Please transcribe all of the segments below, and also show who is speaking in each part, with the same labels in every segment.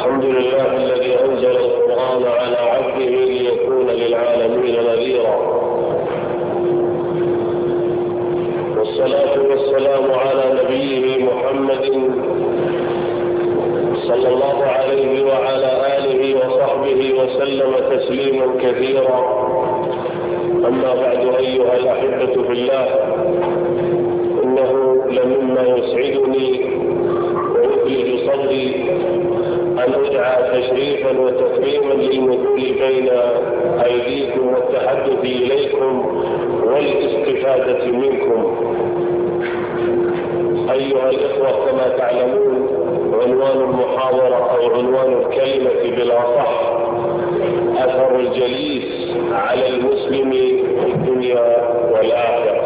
Speaker 1: الحمد لله الذي أنزل القرآن على عبده ليكون للعالمين نذيرا، والصلاة والسلام على نبيه محمد صلى الله عليه وعلى آله وصحبه وسلم تسليما كثيرا. أما بعد، أيها الأحبة في الله، إنه لمما يسعدني ويثلج صدري أن أدعى تشريفا وتكريما للمثول بين أيديكم والتحدث إليكم والاستفادة منكم. أيها الإخوة، كما تعلمون، عنوان المحاضرة أو عنوان الكلمة بالأصح أثر الجليس على المسلم في الدنيا والآخرة.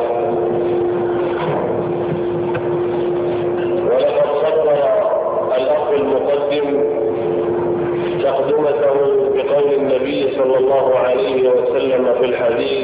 Speaker 1: ولقد صدر الأخ المقدم تقدمته بقول النبي صلى الله عليه وسلم في الحديث: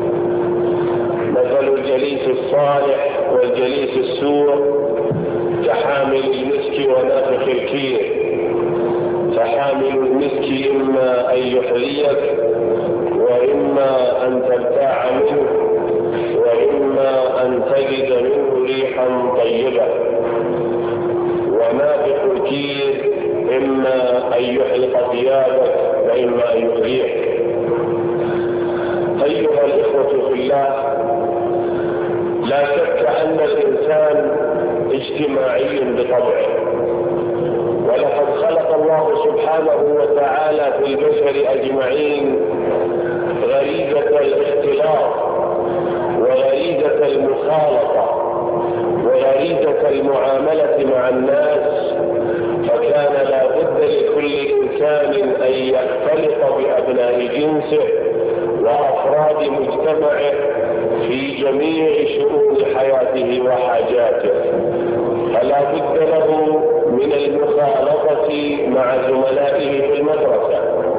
Speaker 1: مثل الجليس الصالح والجليس السوء كحامل المسك ونافخ الكير، فحامل المسك إما أن يحذيك وإما أن تبتاع منه وإما أن تجد منه ريحا طيبة، ونافخ الكير إما أن يحرق ثيابك وإما أن يؤذيك. أيها الإخوة في الله، لا شك أن الإنسان اجتماعي بطبعه، ولقد خلق الله سبحانه وتعالى في البشر أجمعين غريزة الاختلاط وغريزة المخالطة وغريزة المعاملة مع الناس، فكان لا بد لكل إنسان أن يختلط بأبناء جنسه وأفراد مجتمعه في جميع شؤون حياته وحاجاته، فلا بد له من المخالطة مع زملائه في المدرسة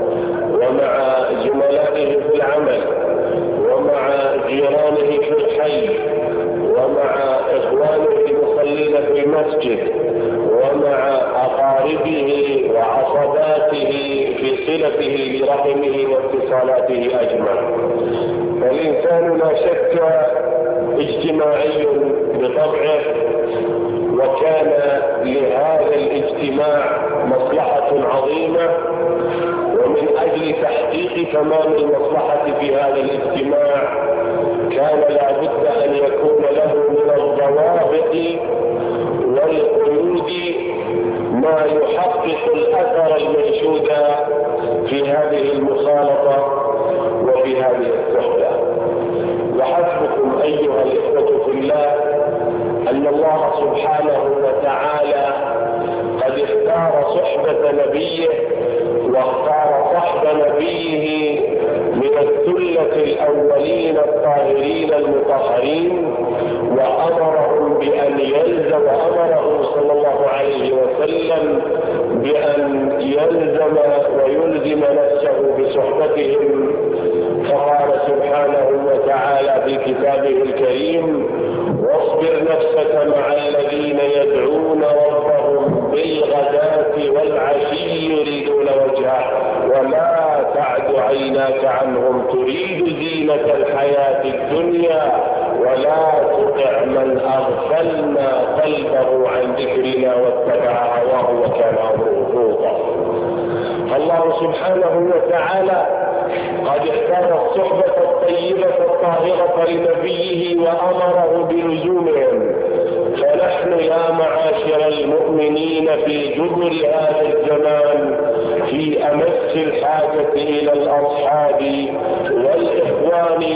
Speaker 1: ومع زملائه في العمل ومع جيرانه في الحي ومع إخوانه المصلين في المسجد ومع أقاربه وعصباته في صلته برحمه واتصالاته أجمع. فالإنسان لا شك اجتماعي بطبعه، وكان لهذا الاجتماع مصلحة عظيمة، ومن أجل تحقيق تمام المصلحة في هذا الاجتماع كان لا بد أن يكون له من الضوابط والقيود ما يحقق الأثر المنشود في هذه المخالطة وفي هذه الصحبة. وحسبكم أيها الإخوة في الله أن الله سبحانه وتعالى قد اختار صحبة نبيه واختار صحب نبيه من الثلة الأولين الطاهرين المطهرين، وأمرهم بأن يلزم، وأمره صلى الله عليه وسلم بأن يلزم ويلزم نفسه بصحبتهم. فقال سبحانه وتعالى في كتابه الكريم: واصبر نفسك مع الذين يدعون ربهم بالغداة والعشي يريدون وجهه ولا تعد عيناك عنهم تريد زينة الحياة الدنيا ولا تطع من أغفلنا قلبه عن ذكرنا واتبع هواه وكان أمره فرطا. الله سبحانه وتعالى قد اختار الصحبة الطيبة الطاهرة لنبيه وأمره بلزومهم، فنحن يا معاشر المؤمنين في جبر هذا الزمان في أمس الحاجة إلى الأصحاب والإخوان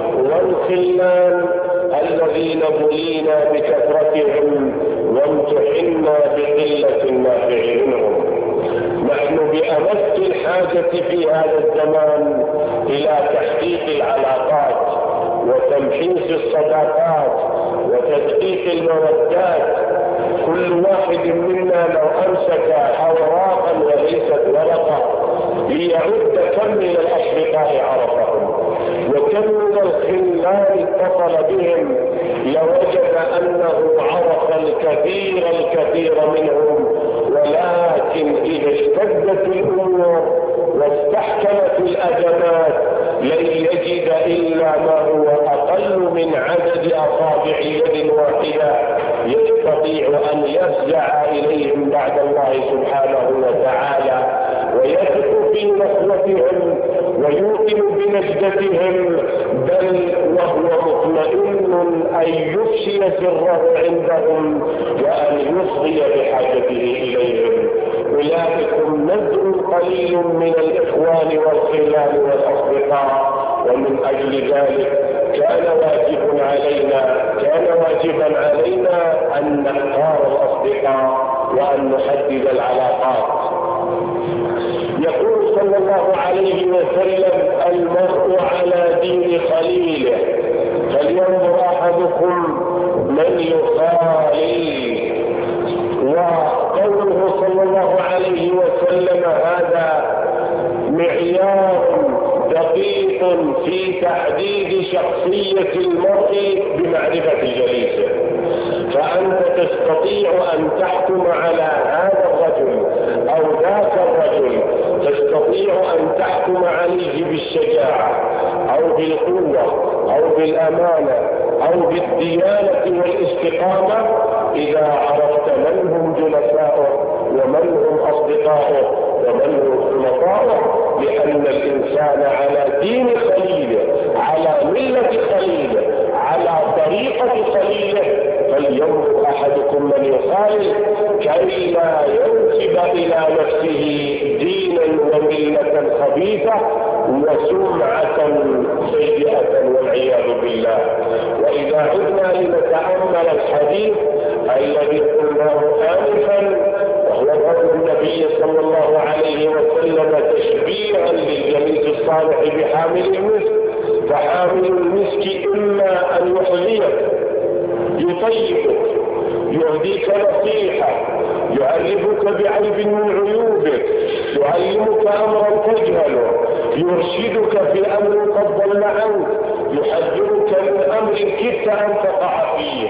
Speaker 1: والخلان الذين بلينا بكثرتهم وامتحنا بقلة النافع منهم. نحن بأمس الحاجة في هذا الزمان إلى تحقيق العلاقات وتمحيص الصداقات وتدقيق المودات. كل واحد منا لو أمسك أوراقا وليست ورقة ليعد كم من الأصدقاء عرفهم وكم من الخلان اتصل بهم لوجد أنه عرف الكثير منهم، ولكن إذا اشتد يفزع إليهم بعد الله سبحانه وتعالى ويثق في نصرتهم ويوقن بنجدتهم، بل وهو مطمئن أن يفشي سره عندهم وأن يصغي بحاجته إليهم. أولئكم نزع قليل من الإخوان والخلال والأصدقاء، ومن أجل ذلك كان واجبا علينا أن نختار الأصدقاء وأن نحدد العلاقات. يقول صلى الله عليه وسلم: المرء على دين خليله، فلينظر أحدكم من يخالل. وقوله صلى الله عليه وسلم هذا معيار دقيق في تحديد شخصية المرء بمعرفة جليسه. فأنت تستطيع أن تحكم على هذا الرجل أو ذاك الرجل، تستطيع أن تحكم عليه بالشجاعة أو بالقوة أو بالأمانة أو بالديانة والاستقامة إذا عرفت من هم جلساؤه ومن هم أصدقاؤه ومن هم خلطاؤه، لأن الإنسان على دين خليله، على ملة خليله، على طريقة خليله. فلينظر أحدكم من يخالل كي لا ينسب إلى نفسه دينا وملة خبيثة وسمعة سيئة والعياذ بالله. وإذا عدنا لنتأمل الحديث الذي قلناه آنفا، وهو قول النبي صلى الله عليه وسلم تشبيها للجليس الصالح بحامل المسك، فحامل المسك إما أن يحذيك، يطيبك، يهديك نصيحة، يعرفك بعيب من عيوبك، يعلمك أمرا تجهله، يرشدك في أمر قد ضل عنك، يحذرك من أمر كدت أن تقع فيه.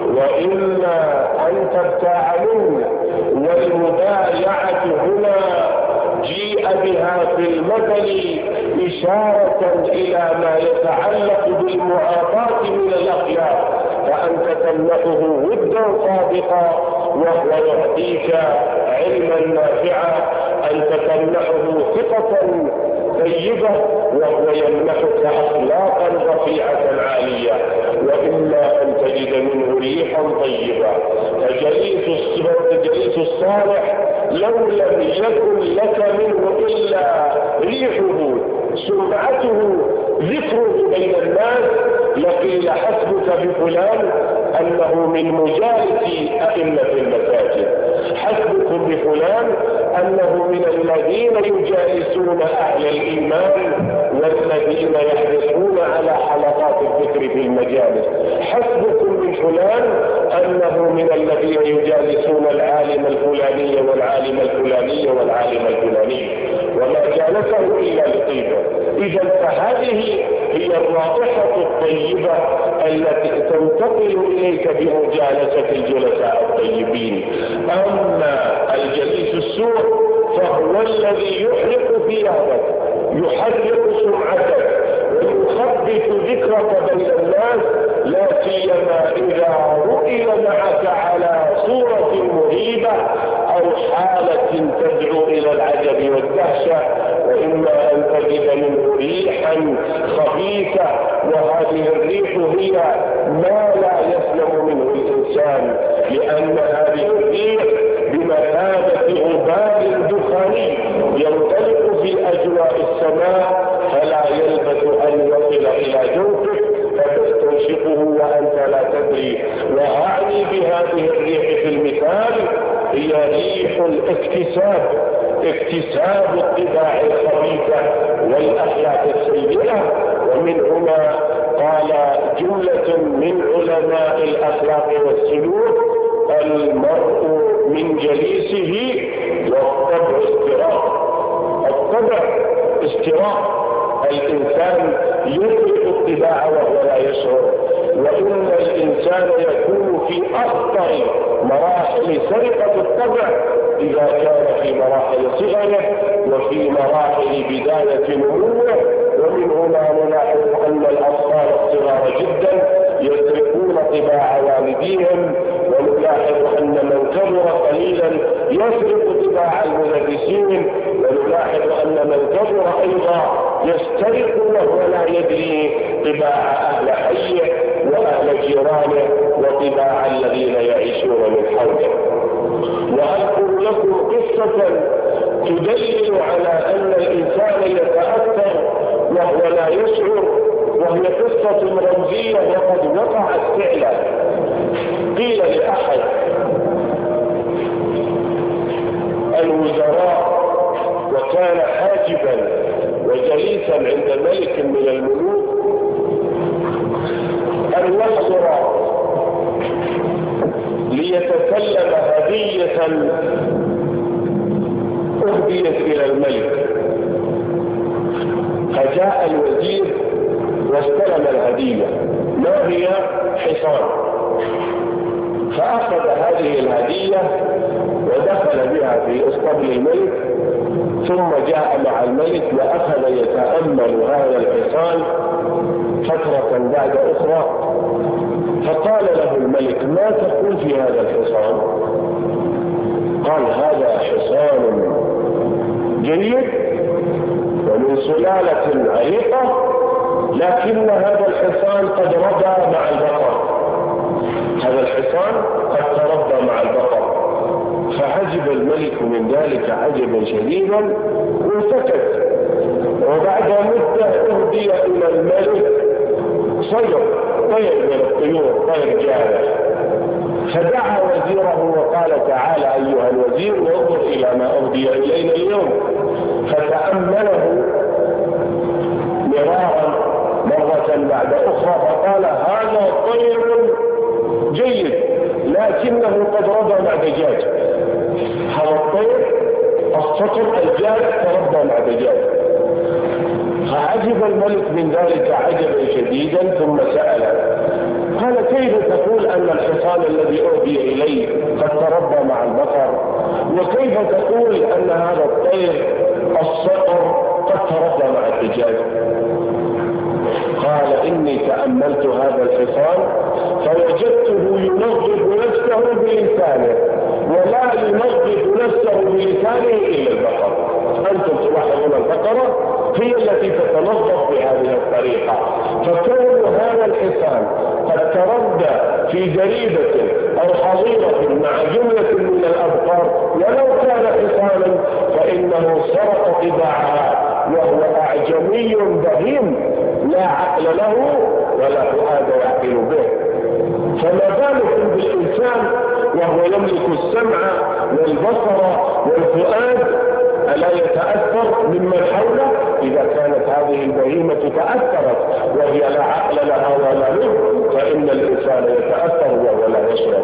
Speaker 1: وإما أن تبتاع منه، والمبايعة هنا جيء بها في المثل إشارة إلى ما يتعلق بالمعاطاة من الأخلاق، فأنت تمنحه ودا صادقا وهو يعطيك علما نافعا، أنت تمنحه ثقة طيبة وهو يمنحك أخلاقا رفيعة عالية. وإما أن تجد منه ريحا طيبة. فجليس الصالح لو لم يكن لك منه إلا ريحه، سمعته، ذكره بين الناس، لقيل حسبك بفلان أنه من مجالس أئمة المساجد، حسبكم بفلان أنه من الذين يجالسون أهل الإيمان والذين يحرصون على حلقات الذكر في المجالس، حسبكم من فلان أنه من الذين يجالسون العالم الفلاني والعالم الفلاني والعالم الفلاني، وما جالسه إلا لطيبه. إذا فهذه هي الرائحة الطيبة التي تنتقل إليك بمجالسة الجلساء الطيبين. أما الجليس السوء فهو الذي يحرق ثيابك، يحرق سمعتك، ويخبث ذكرك بين الناس، لا سيما إذا رؤي معك على صورة مريبة أو حالة تدعو إلى العجب والدهشة. وإما أن تجد منه ريحا خبيثة، وهذه الريح هي ما لا يسلم منه الإنسان، لأن هذه الريح بمثابة غبار دخاني ينطلق في أجواء السماء، فلا يلبث أن يصل إلى جوفك فتستنشقه وأنت لا تدري. وأعني بهذه الريح في المثال هي ريح اكتساب الطباع الخبيثة والأخلاق السيئة. ومن هنا قال جملة من علماء الأخلاق والسلوك: المرء من جليسه، والطبع استراق. الطبع استراق، الإنسان يطلق الطباع وهو لا يشعر. وإن الإنسان يكون في أخطر مراحل سرقة الطبع إذا كان في مراحل صغره وفي مراحل بداية نموه. ومن هنا نلاحظ أن الأطفال الصغار جدا يسرقون طباع والديهم، ونلاحظ ونلاحظ أن من كبر قليلا يسرق طباع المدرسين، ونلاحظ أن من كبر أيضا يسترق وهو لا يدري طباع أهل حيه وأهل جيرانه وطباع الذين يعيشون من حوله. وأذكر لكم قصة تدلل على أن الإنسان يتأثر وهو لا يشعر، وهي قصة رمزية وقد وقعت فعلا. قيل لأحد الوزراء وكان حاجبا وجليسا عند ملك من الملوك أن يحضر ليتسلم هدية أهديت إلى الملك. فجاء الوزير واستلم الهدية، ما هي؟ حصان. فأخذ هذه الهدية ودخل بها في اسطبل الملك، ثم جاء مع الملك وأخذ يتأمل هذا الحصان فترة بعد أخرى. فقال له الملك: ما تقول في هذا الحصان؟ قال: هذا حصان جيد ومن سلالة عريقة، لكن هذا الحصان قد ربى مع البقر. هذا الحصان قد تربى مع البقر. فعجب الملك من ذلك عجبا شديدا وسكت. وبعد مدة أهدي إلى الملك طير من الطيور، طير جارح. فدعا وزيره وقال: تعالى أيها الوزير وانظر إلى ما أهدي إلينا اليوم. فتأمله مرارا مرة بعد أخرى فقال: هذا طير جيد لكنه قد ربى مع دجاج. هذا الطير الصقر الجارح تربى مع دجاج. فعجب الملك من ذلك عجبا شديدا، ثم سأله قال: كيف تقول أن الحصان الذي أهدي إليه قد تربى مع البقر، وكيف تقول أن هذا الطير الصقر قد تربى مع الدجاج؟ قال: إني تأملت هذا الحصان فوجدته ينظف نفسه بلسانه، ولا ينظف نفسه بلسانه إلا البقر. أنتم تلاحظون البقرة هي التي تتنظف بهذه الطريقة. فكون هذا الحصان قد تردى في جريدة أو حظيرة مع جملة من الأبقار ولو كان حصانا فإنه سرق طباعها، وهو أعجمي بهيم لا عقل له ولا فؤاد يعقل به. فما بالكم بالإنسان وهو يملك السمع والبصر والفؤاد، ألا يتأثر ممن حوله؟ إذا كانت هذه البهيمة تأثرت وهي لا عقل لها ولا له، فإن الإنسان يتأثر وهو لا يشعر.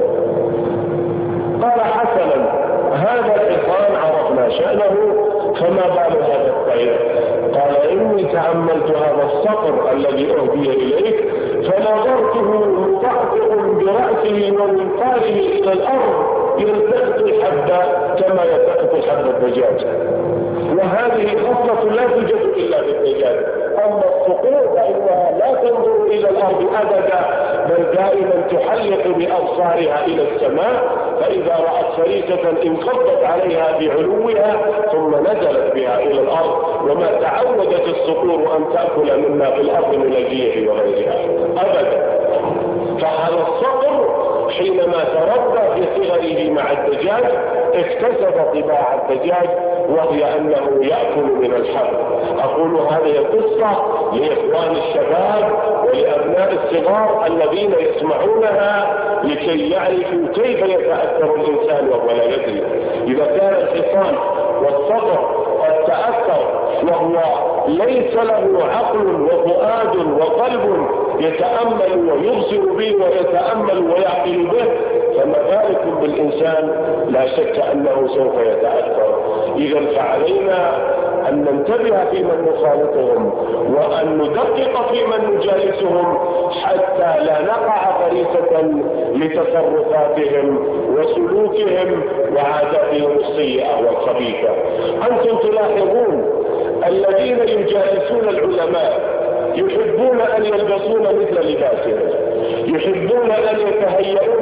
Speaker 1: قال: حسنا، هذا الحصان عرفنا شأنه، فما بال هذا الطير؟ قال: إني تأملت هذا الصقر الذي أهدي إليك فنظرته مطقطق برأسه ومنقاره إلى الأرض يلتقط الحبة كما يلتقط الحبة الدجاج. وهذه خصلة لا توجد إلا في الدجاج. أما الصقور فإنها لا تنظر إلى الأرض أبدا، بل دائما تحلق بأبصارها إلى السماء، فإذا رأت فريسة انقضت عليها بعلوها ثم نزلت بها إلى الأرض. وما تعودت الصقور أن تأكل مما في الأرض من الجيع وغيرها أبدا. فهذا الصقر حينما تربى في صغره مع الدجاج اكتسب طباع الدجاج، وهي أنه يأكل من الحب. أقول هذه القصة لإخوان الشباب ولأبناء الصغار الذين يسمعونها لكي يعرفوا كيف يتأثر الإنسان وهو لا يدري. إذا كان الحصان والصقر قد تأثر وهو ليس له عقل وفؤاد وقلب يتأمل ويبصر به ويتأمل ويعقل به، فما بالكم بالإنسان؟ لا شك أنه سوف يتأثر. إذا فعلينا أن ننتبه في من نخالطهم وأن ندقق في من نجالسهم حتى لا نقع فريسة لتصرفاتهم وسلوكهم وعاداتهم السيئة والخبيثة. أنتم تلاحظون الذين يجالسون العلماء يحبون أن يلبسون مثل لباسهم، يحبون أن يتهيئون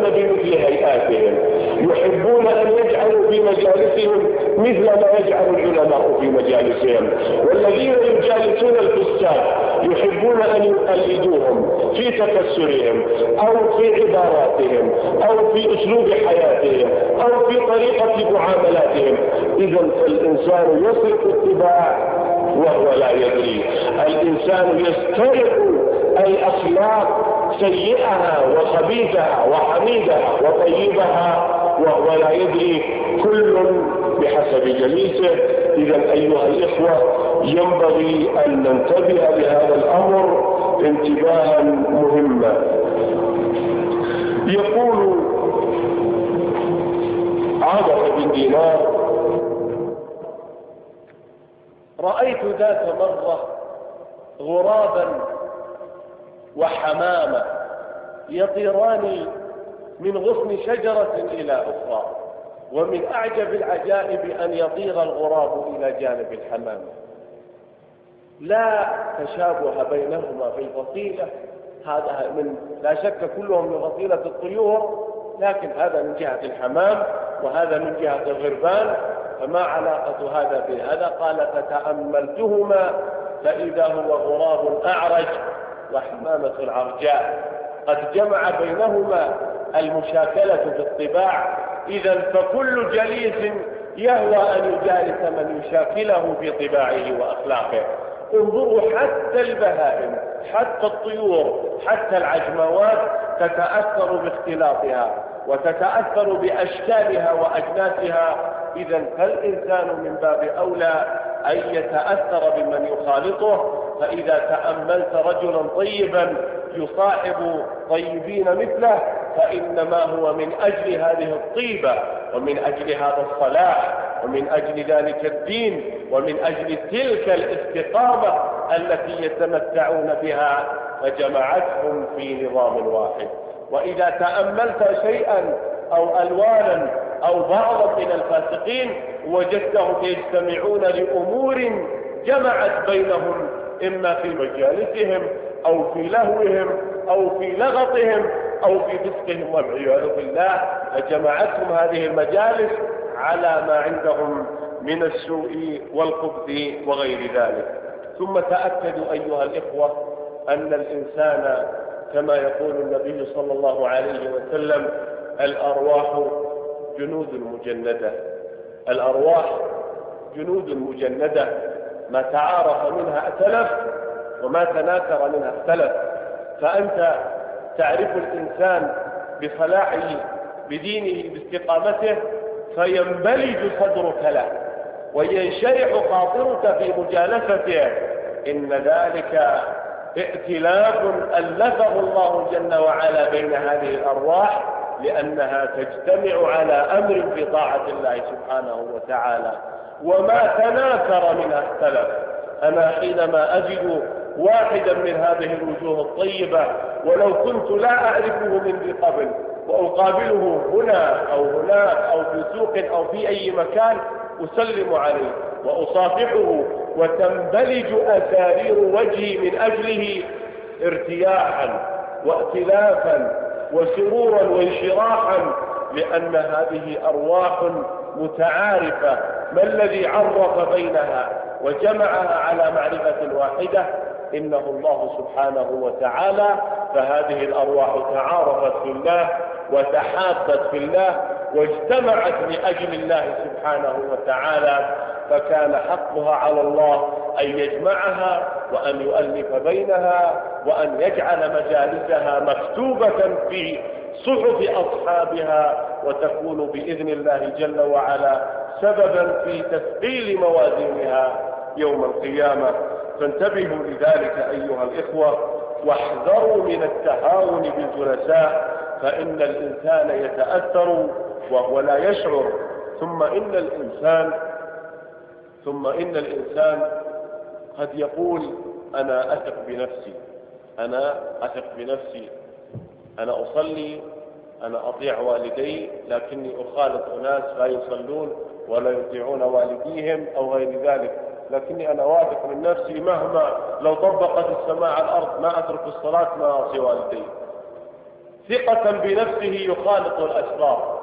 Speaker 1: بمثل هيئاتهم، يحبون أن يجعلوا في مجالسهم مثل ما يجعل العلماء في مجالسهم. والذين يجالسون الفساد يحبون أن يقلدوهم في تفسرهم أو في عباراتهم أو في أسلوب حياتهم أو في طريقة معاملاتهم. إذا فالإنسان يسرق اتباع وهو لا يدري. الإنسان يسترق الأخلاق سيئها وخبيثها وحميدها وطيبها وهو لا يدري، كل بحسب جليسه. إذا أيها الإخوة ينبغي أن ننتبه لهذا الأمر انتباها مهما. يقول عبد بن دينار:
Speaker 2: رأيت ذات مرة غرابا وحمامة يطيران من غصن شجرة إلى أخرى، ومن أعجب العجائب أن يطير الغراب إلى جانب الحمامة. لا تشابه بينهما في الفصيلة، هذا من لا شك كلهم من فصيلة الطيور، لكن هذا من جهة الحمام وهذا من جهة الغربان، فما علاقة هذا بهذا؟ قال: فتأملتهما فإذا هو غراب أعرج وحمامة عرجاء، قد جمع بينهما المشاكلة في الطباع. إذا فكل جليس يهوى أن يجالس من يشاكله في طباعه وأخلاقه. انظروا حتى البهائم، حتى الطيور، حتى العجموات تتأثر باختلاطها وتتأثر بأشكالها وأجناسها. إذا فالإنسان من باب أولى أن يتأثر بمن يخالطه. فإذا تأملت رجلا طيبا يصاحب طيبين مثله فإنما هو من أجل هذه الطيبة ومن أجل هذا الصلاح ومن أجل ذلك الدين ومن أجل تلك الاستقامة التي يتمتعون بها، فجمعتهم في نظام واحد. وإذا تأملت شيئا أو ألوانا أو بعضا من الفاسقين وجدتهم يجتمعون لأمور جمعت بينهم، إما في مجالسهم أو في لهوهم أو في لغطهم أو في فسقهم والعياذ بالله، فجمعتهم هذه المجالس على ما عندهم من السوء والخبث وغير ذلك. ثم تأكدوا أيها الإخوة أن الإنسان كما يقول النبي صلى الله عليه وسلم: الأرواح جنود مجندة. الأرواح جنود مجندة، ما تعارف منها ائتلف وما تناكر منها اختلف. فأنت تعرف الإنسان بصلاحه بدينه باستقامته فينبلج صدرك له وينشرح خاطرك في مجالسته. إن ذلك ائتلاف ألفه الله جل وعلا بين هذه الأرواح لأنها تجتمع على أمر في طاعة الله سبحانه وتعالى. وما تناكر منها اختلف. أنا حينما أجد واحدا من هذه الوجوه الطيبة ولو كنت لا أعرفه من قبل وأقابله هنا أو هناك أو في سوق أو في أي مكان أسلم عليه وأصافحه وتنبلج أسارير وجهي من أجله ارتياحا وائتلافا وسرورا وانشراحا، لأن هذه أرواح متعارفة. ما الذي عرف بينها وجمعها على معرفة واحدة؟ إنه الله سبحانه وتعالى. فهذه الأرواح تعارفت في الله وتحابت في الله واجتمعت لأجل الله سبحانه وتعالى، فكان حقها على الله أن يجمعها وأن يؤلف بينها وأن يجعل مجالسها مكتوبة في صحف أصحابها وتكون بإذن الله جل وعلا سببا في تثقيل موازينها يوم القيامة. فانتبهوا لذلك أيها الإخوة واحذروا من التهاون بالجلساء، فإن الإنسان يتأثر وهو لا يشعر. ثم إن الإنسان قد يقول: أنا أثق بنفسي، أنا أصلي، أنا أطيع والدي، لكني أخالط أناس لا يصلون ولا يطيعون والديهم أو غير ذلك، لكني أنا واثق من نفسي مهما لو طبقت السماء على الأرض ما أترك الصلاة ما أعصي والدي. ثقة بنفسه يخالط الأشرار،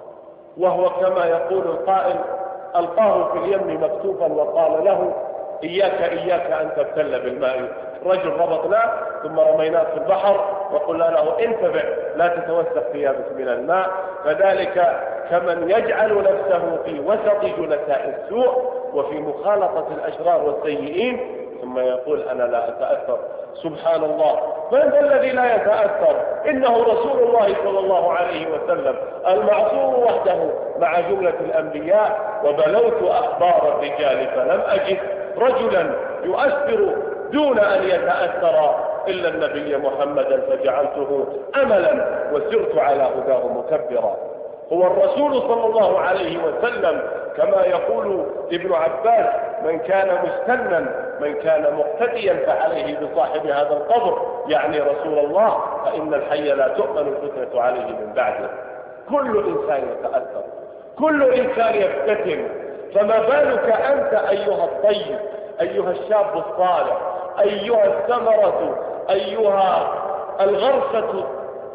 Speaker 2: وهو كما يقول القائل: ألقاه في اليم مكتوفا وقال له: إياك أن تبتل بالماء. رجل ربطناه ثم رميناه في البحر وقلنا له: انتبه لا تتوسخ ثيابك من الماء. فذلك كمن يجعل نفسه في وسط جلساء السوء وفي مخالطة الأشرار والسيئين ثم يقول: أنا لا أتأثر. سبحان الله، من ذا الذي لا يتأثر؟ إنه رسول الله صلى الله عليه وسلم المعصوم وحده مع جملة الأنبياء. وبلوت أخبار الرجال فلم أجد رجلا يؤثر دون أن يتأثر إلا النبي محمدا، فجعلته أملا وسرت على هداه مكبرا. هو الرسول صلى الله عليه وسلم كما يقول ابن عباس: من كان مستنا من كان مقتديا فعليه بصاحب هذا القبر، يعني رسول الله، فإن الحي لا تؤمن الفتنة عليه من بعده. كل إنسان يتأثر، كل إنسان يفتتن، فما بالك أنت أيها الطيب، أيها الشاب الصالح، أيها الثمرة، أيها الغرفة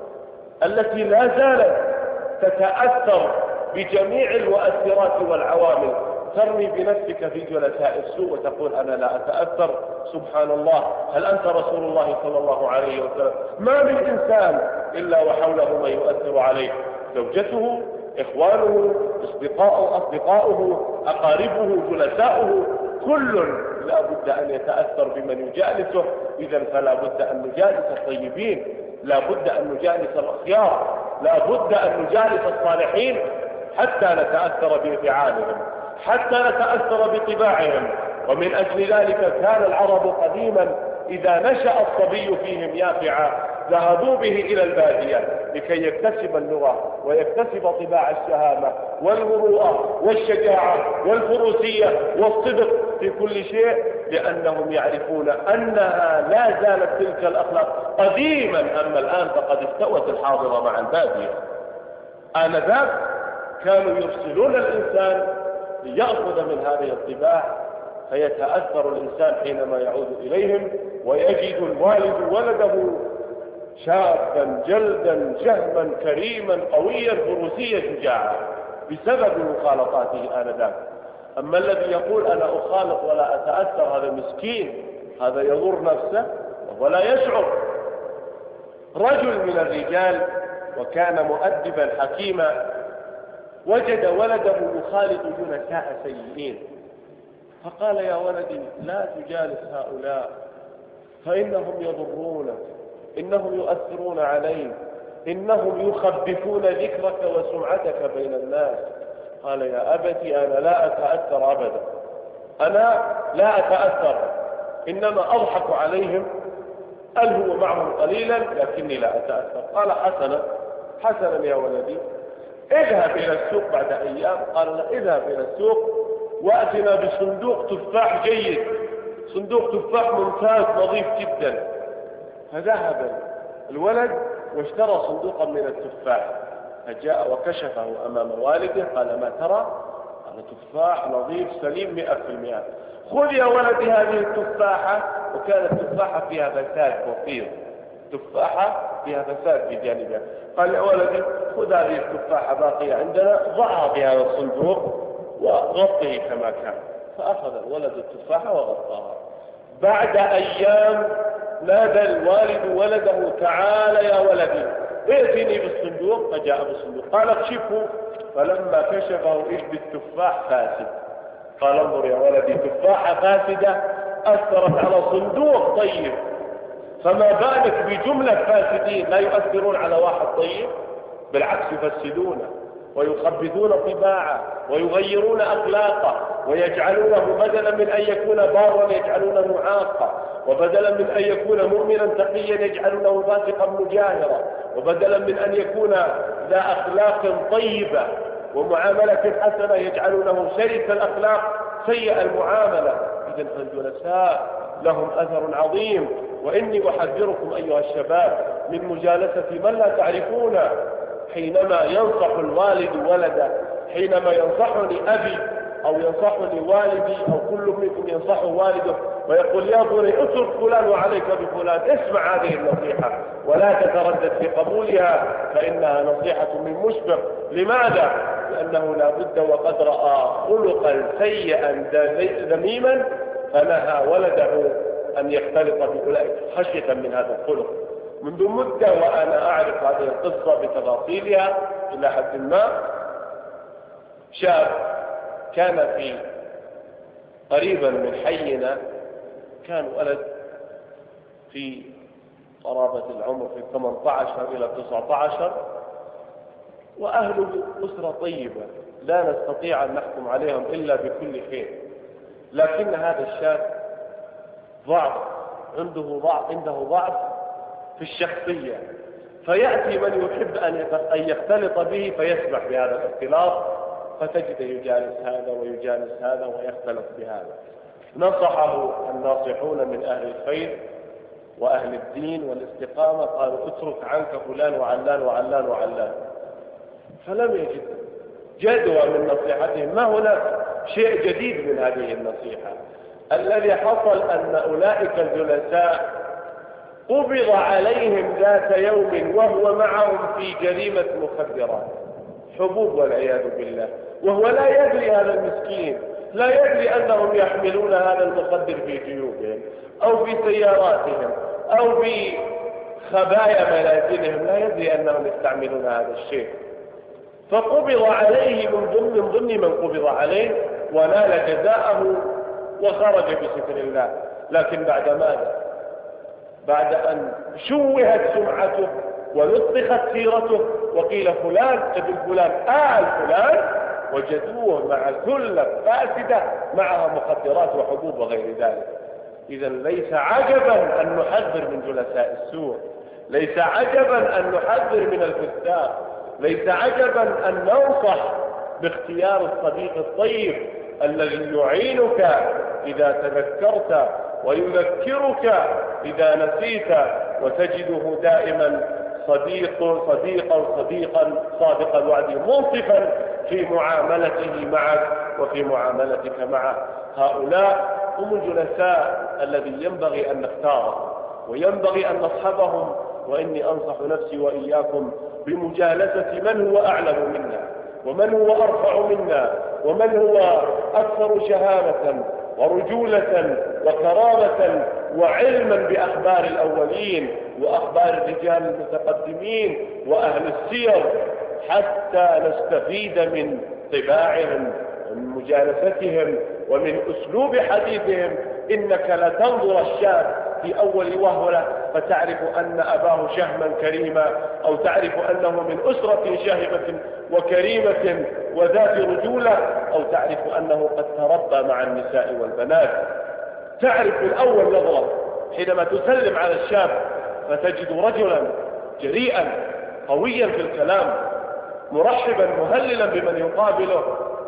Speaker 2: التي لا زالت تتأثر بجميع المؤثرات والعوامل، ترمي بنفسك في جلساء السوء وتقول: أنا لا أتأثر. سبحان الله، هل أنت رسول الله صلى الله عليه وسلم؟ ما من إنسان إلا وحوله من يؤثر عليه: زوجته، إخوانه، أصدقاؤه، أقاربه، جلساؤه، كل لا بد أن يتأثر بمن يجالسه. إذن فلا بد أن نجالس الطيبين، لا بد أن نجالس الأخيار، لا بد أن نجالس الصالحين حتى نتأثر بفعالهم، حتى نتأثر بطباعهم. ومن أجل ذلك كان العرب قديما إذا نشأ الصبي فيهم يافعا ذهبوا به إلى البادية لكي يكتسب اللغة ويكتسب طباع الشهامة والمروءة والشجاعة والفروسية والصدق في كل شيء، لأنهم يعرفون أنها لا زالت تلك الأخلاق قديما. أما الآن فقد استوت الحاضرة مع البادية. آنذاك كانوا يرسلون الإنسان ليأخذ من هذه الطباع، فيتأثر الإنسان حينما يعود إليهم ويجد الوالد ولده شابا جلدا شهما كريما قويا فروسيا شجاعا بسبب مخالطاته آنذاك. أما الذي يقول: أنا أخالط ولا أتأثر، هذا مسكين، هذا يضر نفسه ولا يشعر. رجل من الرجال وكان مؤدبا حكيما وجد ولده يخالط جلساء سيئين، فقال: يا ولدي لا تجالس هؤلاء، فإنهم يضرونك، إنهم يؤثرون عليك، إنهم يخبثون ذكرك وسمعتك بين الناس. قال: يا أبتي أنا لا أتأثر أبدا، أنا لا أتأثر، إنما أضحك عليهم، ألهو معهم قليلا لكني لا أتأثر. قال: حسنا يا ولدي، اذهب إلى السوق بعد أيام. قال: لا، اذهب إلى السوق وأتنا بصندوق تفاح جيد، صندوق تفاح ممتاز نظيف جدا. فذهب الولد واشترى صندوقا من التفاح، فجاء وكشفه أمام والده. قال: ما ترى؟ قال: تفاح نظيف سليم 100%. خذ يا ولدي هذه التفاحة. وكانت التفاحة فيها فساد وفير، تفاحة فيها فساد في جانبها. قال: يا ولدي خذ هذه التفاحة باقية عندنا، ضعها في هذا الصندوق وغطه كما كان. فأخذ الولد التفاحة وغطاها. بعد أيام نادى الوالد ولده: تعال يا ولدي ائتني بالصندوق. فجاء بالصندوق. قال: اكشفه. فلما كشفه إذ بالتفاح فاسد. قال: انظر يا ولدي، تفاحة فاسدة أثرت على صندوق طيب، فما بالك بجملة فاسدين لا يؤثرون على واحد طيب؟ بالعكس يفسدونه ويخبثون طباعه ويغيرون أخلاقه ويجعلونه بدلا من أن يكون بارا يجعلونه عاقا، وبدلا من أن يكون مؤمنا تقيا يجعلونه فاسقا مجاهرا، وبدلا من أن يكون ذا أخلاق طيبة ومعاملة حسنة يجعلونه شرس الأخلاق سيء المعاملة. إذن فالجلساء لهم أثر عظيم. وإني أحذركم أيها الشباب من مجالسة من لا تعرفون. حينما ينصح الوالد ولده، حينما ينصحني أبي أو ينصحني والدي أو كل منكم ينصح والده، ويقول يا بني اترك فلان وعليك بفلان، اسمع هذه النصيحة ولا تتردد في قبولها، فإنها نصيحة من مشفق. لماذا؟ لأنه لا بد وقد رأى خلقا سيئا ذميما فنهى ولده أن يختلط بأولئك خشية من هذا الخلق. منذ مدة وأنا أعرف هذه القصة بتفاصيلها إلى حد ما. شاب كان في قريبا من حينا، كان ولد في قرابة العمر في 18 إلى 19، وأهله أسرة طيبة لا نستطيع أن نحكم عليهم إلا بكل خير، لكن هذا الشاب عنده ضعف في الشخصية، فيأتي من يحب أن يختلط به فيسمح بهذا الاختلاط، فتجد يجالس هذا ويجالس هذا ويختلط بهذا. نصحه الناصحون من أهل الخير وأهل الدين والاستقامة، قالوا اترك عنك فلان وعلان وعلان وعلان، فلم يجد جدوى من نصيحتهم. ما هناك شيء جديد من هذه النصيحة. الذي حصل أن أولئك الجلساء قبض عليهم ذات يوم وهو معهم في جريمة مخدرات، حبوب والعياذ بالله، وهو لا يدري، هذا المسكين لا يدري أنهم يحملون هذا المخدر في جيوبهم أو في سياراتهم أو بخبايا منازلهم، لا يدري أنهم يستعملون هذا الشيء. فقبض عليه من ضمن من قبض عليه ونال جزاءه وخرج بستر الله. لكن بعد ماذا؟ بعد أن شوهت سمعته ولطخت سيرته وقيل فلان ابن فلان فلان، وجدوه مع ثلة فاسدة معها مخدرات وحبوب وغير ذلك. إذا ليس عجبا أن نحذر من جلساء السوء، ليس عجبا أن نحذر من الفساق، ليس عجبا أن ننصح باختيار الصديق الطيب الذي يعينك إذا تذكرت ويذكرك إذا نسيت، وتجده دائما صديقا صادق الوعد منصفا في معاملته معك وفي معاملتك معه. هؤلاء هم الجلساء الذي ينبغي أن نختارهم وينبغي أن نصحبهم. وإني أنصح نفسي وإياكم بمجالسة من هو أعلم منا ومن هو أرفع منا ومن هو أكثر شهامة ورجولة وكرامة وعلما بأخبار الأولين وأخبار الرجال المتقدمين وأهل السير، حتى نستفيد من طباعهم ومن مجالستهم ومن أسلوب حديثهم. إنك لتنظر الشاب في أول وهلة فتعرف أن أباه شهما كريما، أو تعرف أنه من أسرة شاهبة وكريمة وذات رجولة، أو تعرف أنه قد تربى مع النساء والبنات. تعرف من أول نظرة حينما تسلم على الشاب فتجد رجلا جريئا قويا في الكلام مرحبا مهللا بمن يقابله،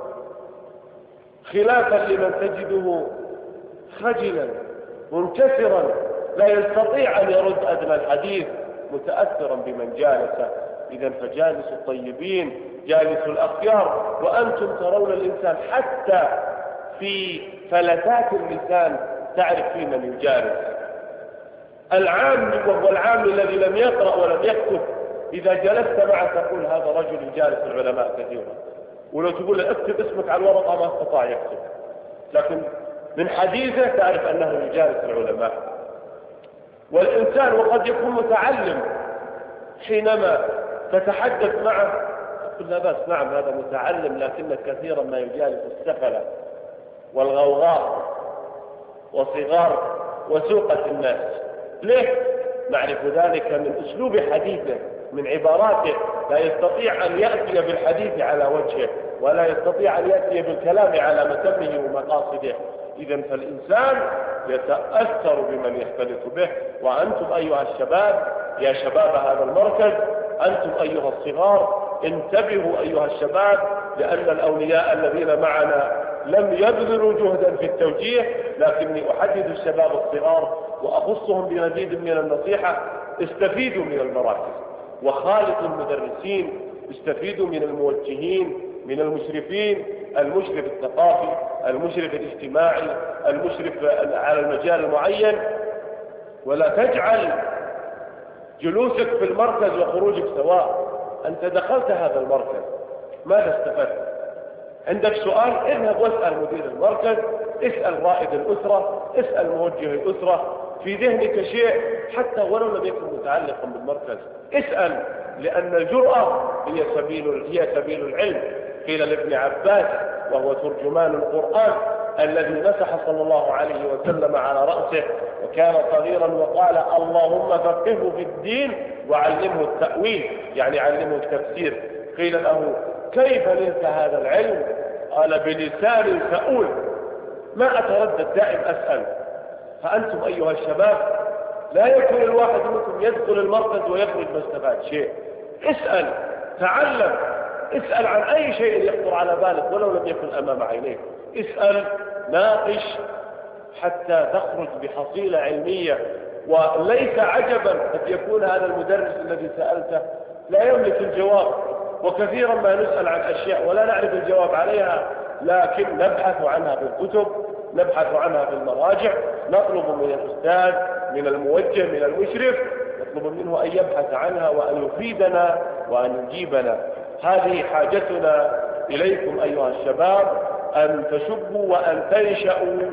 Speaker 2: خلافا لمن تجده خجلا منكسرا لا يستطيع أن يرد أدنى الحديث متأثرا بمن جالسه. إذا فجالس الطيبين جالس الأخيار. وأنتم ترون الإنسان حتى في فلتات اللسان تعرف في من يجالس. العام وهو العام الذي لم يقرأ ولم يكتب، إذا جلست معه تقول هذا رجل يجالس العلماء كثيرا، ولو تقول له اكتب اسمك على الورقة ما استطاع يكتب، لكن من حديثه تعرف أنه يجالس العلماء. والإنسان وقد يكون متعلم حينما تتحدث معه تقول لا بأس، نعم هذا متعلم، لكن كثيرا ما يجالس السفلة والغوغاء وصغار وسوقة الناس. ليه؟ نعرف ذلك من أسلوب حديثه، من عباراته. لا يستطيع أن يأتي بالحديث على وجهه، ولا يستطيع أن يأتي بالكلام على متمه ومقاصده. إذن فالإنسان يتأثر بمن يختلط به. وأنتم أيها الشباب، يا شباب هذا المركز، أنتم أيها الصغار انتبهوا أيها الشباب، لأن الأولياء الذين معنا لم يبذلوا جهدا في التوجيه، لكني أحدد الشباب الصغار وأخصهم بمزيد من النصيحة. استفيدوا من المراكز وخالطوا المدرسين، استفيدوا من الموجهين من المشرفين، المشرف الثقافي، المشرف الاجتماعي، المشرف على المجال المعين، ولا تجعل جلوسك في المركز وخروجك سواء. أنت دخلت هذا المركز، ماذا استفدت؟ عندك سؤال، اذهب واسأل مدير المركز، اسأل رائد الأسرة، اسأل موجه الأسرة. في ذهنك شيء حتى ولو لم يكن متعلقا بالمركز، اسأل، لأن الجرأة هي سبيل العلم. قيل لابن عباس وهو ترجمان القرآن الذي مسح صلى الله عليه وسلم على رأسه وكان صغيرا وقال: اللهم فقهه في الدين وعلمه التأويل، يعني علمه التفسير. قيل له: كيف نلت هذا العلم؟ قال: بلسان سؤول، ما أتردد، دائم أسأل. فأنتم أيها الشباب لا يكون الواحد منكم يدخل المركز ويخرج ما استفاد شيء. اسأل، تعلم، اسأل عن أي شيء يخطر على بالك ولو لم يكن أمام عينيك. اسأل، ناقش، حتى تخرج بحصيلة علمية. وليس عجبا قد يكون هذا المدرس الذي سألته لا يملك الجواب، وكثيرا ما نسأل عن أشياء ولا نعرف الجواب عليها، لكن نبحث عنها في الكتب، نبحث عنها في المراجع، نطلب من الأستاذ، من الموجه، من المشرف، نطلب منه أن يبحث عنها وأن يفيدنا وأن يجيبنا. هذه حاجتنا إليكم أيها الشباب، أن تشبوا وأن تنشأوا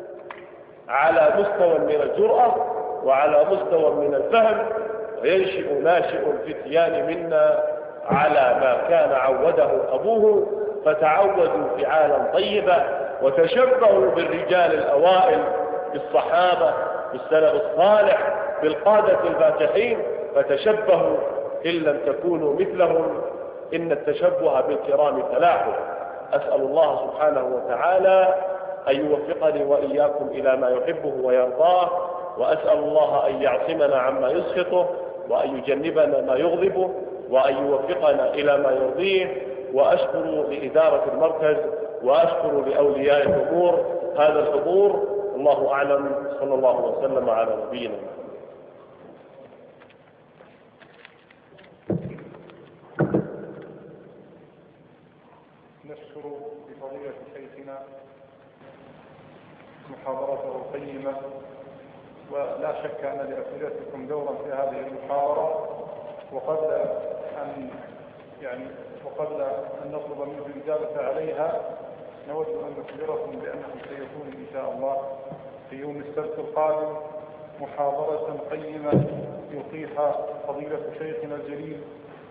Speaker 2: على مستوى من الجرأة وعلى مستوى من الفهم، وينشئ ناشئ الفتيان منا على ما كان عوده أبوه، فتعودوا فعالا طيبة وتشبهوا بالرجال الأوائل، بالصحابة، بالسلف الصالح، بالقادة الفاتحين، فتشبهوا إن لم تكونوا مثلهم، إن التشبه بالكرام فلاح. أسأل الله سبحانه وتعالى أن يوفقني وإياكم إلى ما يحبه ويرضاه، وأسأل الله أن يعصمنا عما يسخطه، وأن يجنبنا ما يغضبه، وأن يوفقنا إلى ما يرضيه. وأشكر لإدارة المركز وأشكر لأولياء الأمور هذا الحضور. الله أعلم، صلى الله وسلم على نبينا.
Speaker 3: نشكر بفضيلة شيخنا محاضرته القيمة، ولا شك أن لأسئلتكم دورا في هذه المحاضرة، وقبل أن نطلب منكم الإجابة عليها نود أن نخبركم بأنه سيكون إن شاء الله في يوم السبت القادم محاضرة قيمة يلقيها فضيلة شيخنا الجليل،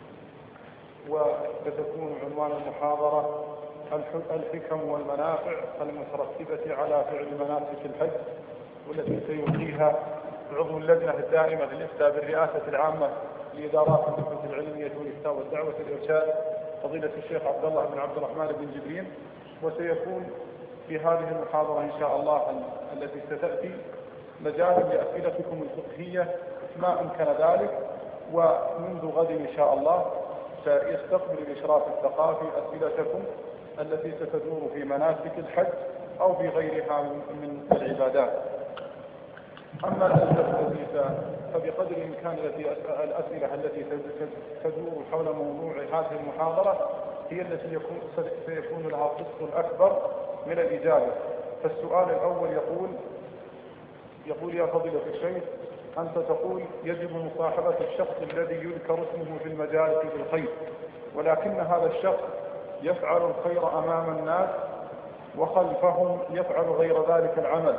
Speaker 3: وستكون عنوان المحاضرة الحكم والمنافع المترتبة على فعل مناسك الحج، والتي سيلقيها عضو اللجنة الدائمة للإفتاء بالرئاسة العامة لإدارات البحوث العلمية والإفتاء والدعوة الإرشاد فضيلة الشيخ عبد الله بن عبد الرحمن بن جبرين. وسيكون في هذه المحاضرة إن شاء الله التي ستأتي مجال لأسئلتكم الفقهية ما أمكن ذلك، ومنذ غد إن شاء الله سيستقبل الإشراف الثقافي أسئلتكم التي ستدور في مناسك الحج أو في غيرها من العبادات. أما الأسئلة التي فبقدر الإمكان الأسئلة التي تدور حول موضوع هذه المحاضرة هي التي سيكون لها القسط الأكبر من الإجابة. فالسؤال الأول يقول يا فضيلة الشيخ، أنت تقول يجب مصاحبة الشخص الذي يذكر اسمه في المجالس بالخير، ولكن هذا الشخص يفعل الخير أمام الناس وخلفهم يفعل غير ذلك العمل،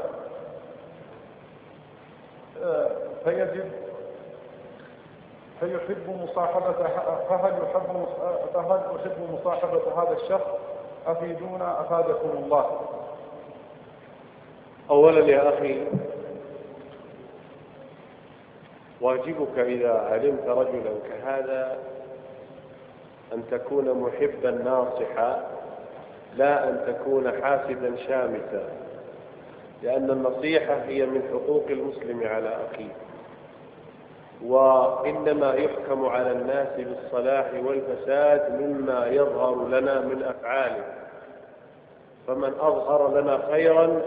Speaker 3: فهل أحب مصاحبة هذا الشخص؟ أفيدونا أفادكم الله.
Speaker 2: أولا يا أخي، واجبك إذا علمت رجلا كهذا أن تكون محبا ناصحا، لا أن تكون حاسدا شامتا، لأن النصيحة هي من حقوق المسلم على أخيه، وإنما يحكم على الناس بالصلاح والفساد مما يظهر لنا من أفعاله، فمن أظهر لنا خيرا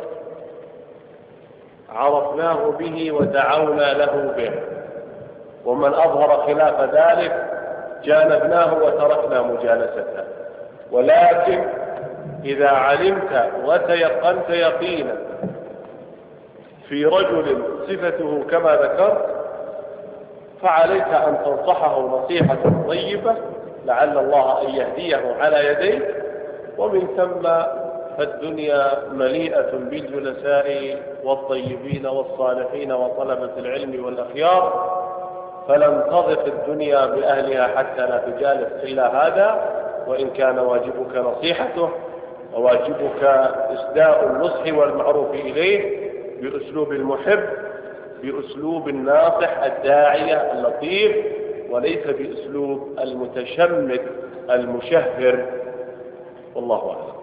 Speaker 2: عرفناه به ودعونا له به، ومن أظهر خلاف ذلك جانبناه وتركنا مجالسته. ولكن إذا علمت وتيقنت يقينا في رجل صفته كما ذكرت فعليك أن تنصحه نصيحة طيبة لعل الله أن يهديه على يديك. ومن ثم فالدنيا مليئة بالجلساء والطيبين والصالحين وطلبة العلم والأخيار، فلن تضق الدنيا بأهلها حتى لا تجالس إلا هذا، وإن كان واجبك نصيحته وواجبك إسداء النصح والمعروف إليه بأسلوب المحب، بأسلوب الناصح الداعية اللطيف، وليس بأسلوب المتشمت المشهر. والله أعلم.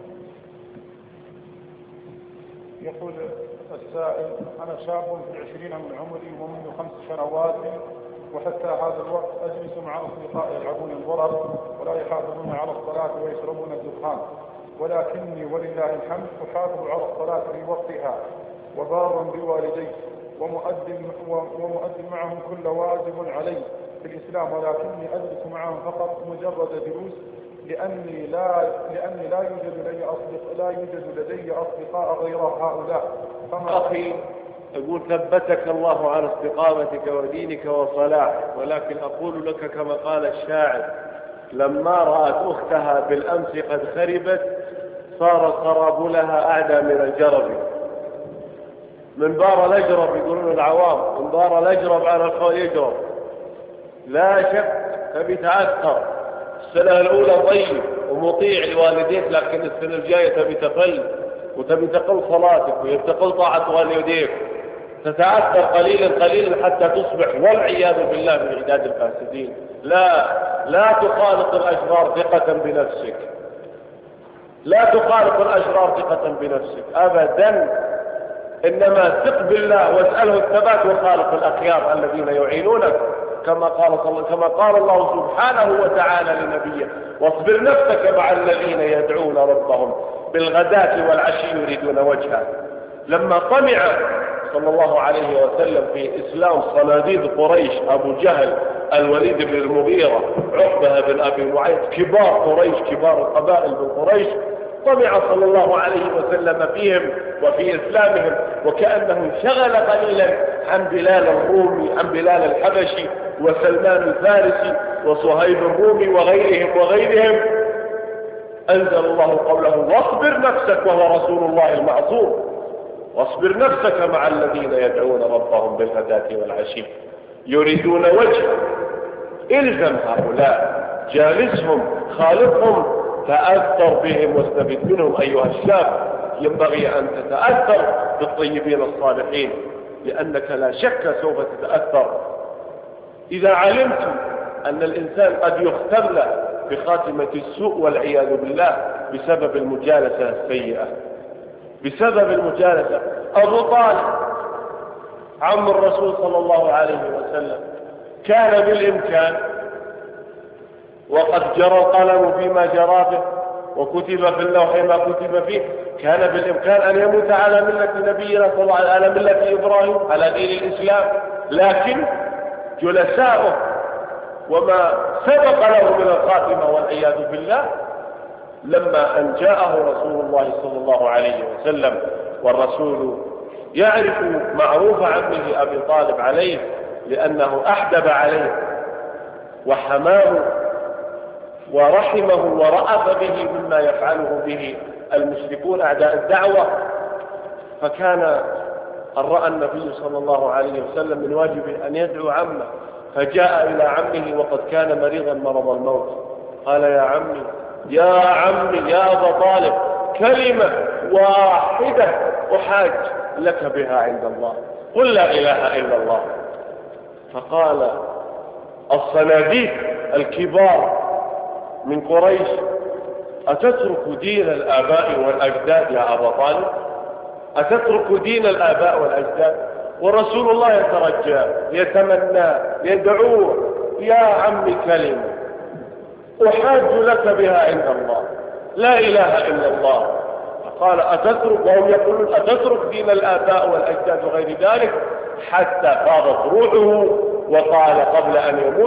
Speaker 3: يقول السائل: أنا شاب في 20 من عمري ومنذ 5 سنوات وحتى هذا الوقت أجلس مع أصدقائي يلعبون الورق ولا يحافظون على الصلاة ويشربون الدخان، ولكني ولله الحمد أحافظ على الصلاة في وقتها وبار بوالدي ومؤدي معهم كل واجب علي في الإسلام، ولكني أجلس معهم فقط مجرد دروس لأني لا يوجد لدي أصدقاء غير هؤلاء.
Speaker 2: أخي أقول ثبتك الله على استقامتك ودينك وصلاحك، ولكن أقول لك كما قال الشاعر: لما رأت أختها بالأمس قد خربت صار الخراب لها أعدى من الجرب. من بار الأجرب يقولون العوام، من بار الأجرب على الخول يجرب. لا شك تبي تعثر السنة الأولى طيب ومطيع لوالديك، لكن السنة الجاية تبي تقل، وتبي تقل صلاتك ويتقل طاعة والديك، تتعثر قليلا قليلا حتى تصبح والعياذ بالله من عداد الفاسدين. لا تخالط الأشرار ثقة بنفسك، لا تخالط الأشرار ثقة بنفسك أبدا، إنما ثق بالله واسأله الثبات وخالط الأخيار الذين يعينونك، كما قال الله سبحانه وتعالى لنبيه: واصبر نفسك مع الذين يدعون ربهم بالغداة والعشي يريدون وجهه. لما طمع صلى الله عليه وسلم في إسلام صناديد قريش، أبو جهل، الوليد بن المغيرة، عقبة بن أبي معيط، كبار قريش، كبار القبائل من قريش، طمع صلى الله عليه وسلم فيهم وفي إسلامهم، وكأنه انشغل قليلا عن بلال الرومي، عن بلال الحبشي وسلمان الفارسي وصهيب الرومي وغيرهم. أنزل الله قوله: واصبر نفسك، وهو رسول الله المعصوم، واصبر نفسك مع الذين يدعون ربهم بالغداة والعشي يريدون وجهه. الزم هؤلاء، جالسهم، خالطهم، تأثر بهم واستفد منهم. أيها الشاب، ينبغي أن تتأثر بالطيبين الصالحين، لأنك لا شك سوف تتأثر. إذا علمت أن الإنسان قد يختم له بخاتمة السوء والعياذ بالله بسبب المجالسة السيئة، بسبب المجالسة. أبو طالب عم الرسول صلى الله عليه وسلم كان بالإمكان، وقد جرى القلم فيما جرى به وكتب في اللوح ما كتب فيه، كان بالإمكان أن يموت على ملة نبينا صلى الله عليه وسلم، على ملة إبراهيم، على دين الإسلام، لكن جلساؤه وما سبق له من الخاتمة والعياذ بالله لما أن جاءه رسول الله صلى الله عليه وسلم، والرسول يعرف معروف عمه أبي طالب عليه لأنه أحدب عليه وحماه ورحمه ورأف به مما يفعله به المشركون أعداء الدعوة. فكان أن رأى النبي صلى الله عليه وسلم من واجبه أن يدعو عمه، فجاء إلى عمه وقد كان مريضا مرض الموت، قال: يا عمي، يا عمي، يا أبا طالب، كلمة واحدة أحاج لك بها عند الله، قل لا إله إلا الله. فقال الصناديق الكبار من قريش: أتترك دين الآباء والأجداد يا أبا طالب؟ أتترك دين الآباء والأجداد؟ ورسول الله يترجى، يتمنى، يدعوه: يا عمي، كلمة أحاج لك بها عند الله، لا إله إلا الله. فقال: أتترك، وهم يقولون: أتترك دين الآباء والأجداد وغير ذلك؟ حتى فاضت روحه وقال قبل أن يموت: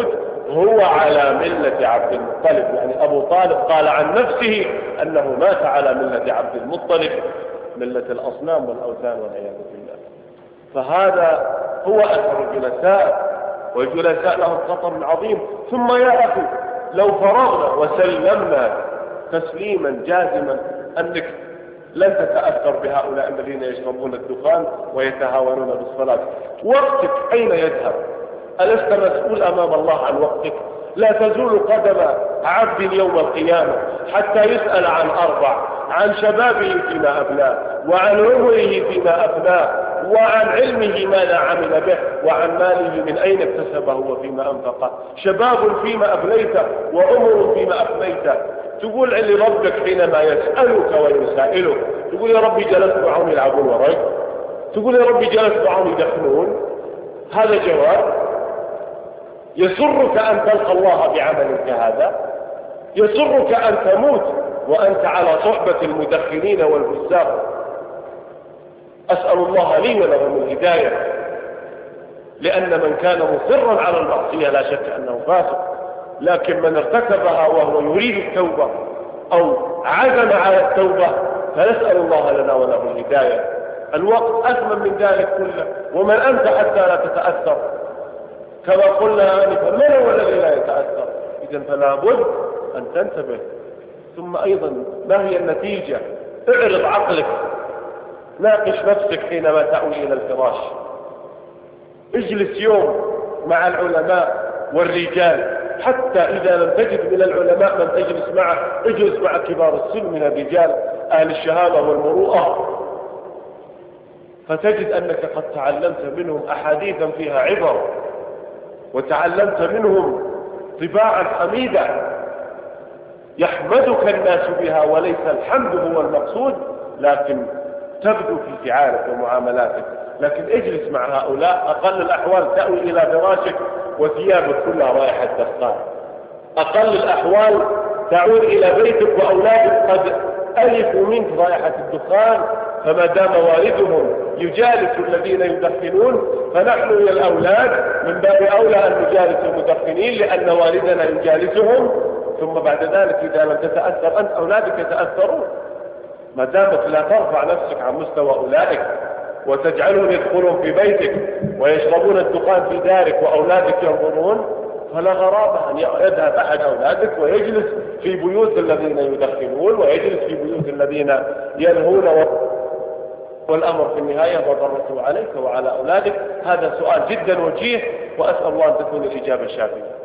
Speaker 2: هو على ملة عبد المطلب، يعني أبو طالب قال عن نفسه أنه مات على ملة عبد المطلب، ملة الأصنام والأوثان والعياذ بالله. فهذا هو أثر الجلساء، والجلساء لهم خطر عظيم. ثم يا أخي لو فرغنا وسلمنا تسليما جازما أنك لن تتأثر بهؤلاء الذين يشربون الدخان ويتهاونون بالصلاة، وقتك أين يذهب؟ ألست مسؤول أمام الله عن وقتك؟ لا تزول قدم عبد يوم القيامة حتى يسأل عن 4: عن شبابه فيما أبلاه، وعن عمره فيما أفناه، وعن علمه ماذا عمل به، وعن ماله من أين اكتسبه وفيما أنفقه. شباب فيما أبليته، وعمر فيما أفنيته. تقول لربك حينما يسألك ويسائلك، تقول يا ربي جلست معهم يلعبون وراي، تقول يا ربي جلست معهم يدخنون. هذا جواب؟ يسرك أن تلقى الله بعمل كهذا؟ يسرك أن تموت وأنت على صحبة المدخنين والفساق؟ أسأل الله لي ولهم الهداية، لأن من كان مصرا على المعصية لا شك أنه فاسق، لكن من ارتكبها وهو يريد التوبة أو عزم على التوبة فنسأل الله لنا وله الهداية. الوقت أثمن من ذلك كله، ومن أنت حتى لا تتأثر؟ كما قلنا آنفا، من هو الذي لا يتأثر؟ إذن فلا بد أن تنتبه. ثم أيضا ما هي النتيجة؟ اعرض عقلك، ناقش نفسك حينما تأوي إلى الفراش. اجلس يوم مع العلماء والرجال، حتى إذا لم تجد من العلماء من تجلس معه، اجلس مع كبار السن من الرجال أهل الشهامة والمروءة، فتجد أنك قد تعلمت منهم أحاديثا فيها عبر، وتعلمت منهم طباعا حميدة يحمدك الناس بها، وليس الحمد هو المقصود، لكن تبدو في فعالك ومعاملاتك. لكن اجلس مع هؤلاء، أقل الأحوال تأوي إلى فراشك وثيابك كلها رائحة دخان، أقل الأحوال تعود إلى بيتك وأولادك قد ألفوا منك رائحة الدخان. فما دام والدهم يجالس الذين يدخنون، فنحن يا الأولاد من باب أولى أن نجالس المدخنين، لأن والدنا يجالسهم. ثم بعد ذلك إذا لم تتأثر أنت، أولادك يتأثرون. ما دامت لا ترفع نفسك عن مستوى أولئك وتجعلهم يدخلون في بيتك ويشربون الدخان في دارك وأولادك ينظرون، فلا غرابة أن يذهب أحد أولادك ويجلس في بيوت الذين يدخنون، ويجلس في بيوت الذين ينهون، والأمر في النهاية مضرته عليك وعلى أولادك. هذا سؤال جدا وجيه، وأسأل الله أن تكون الإجابة شافية.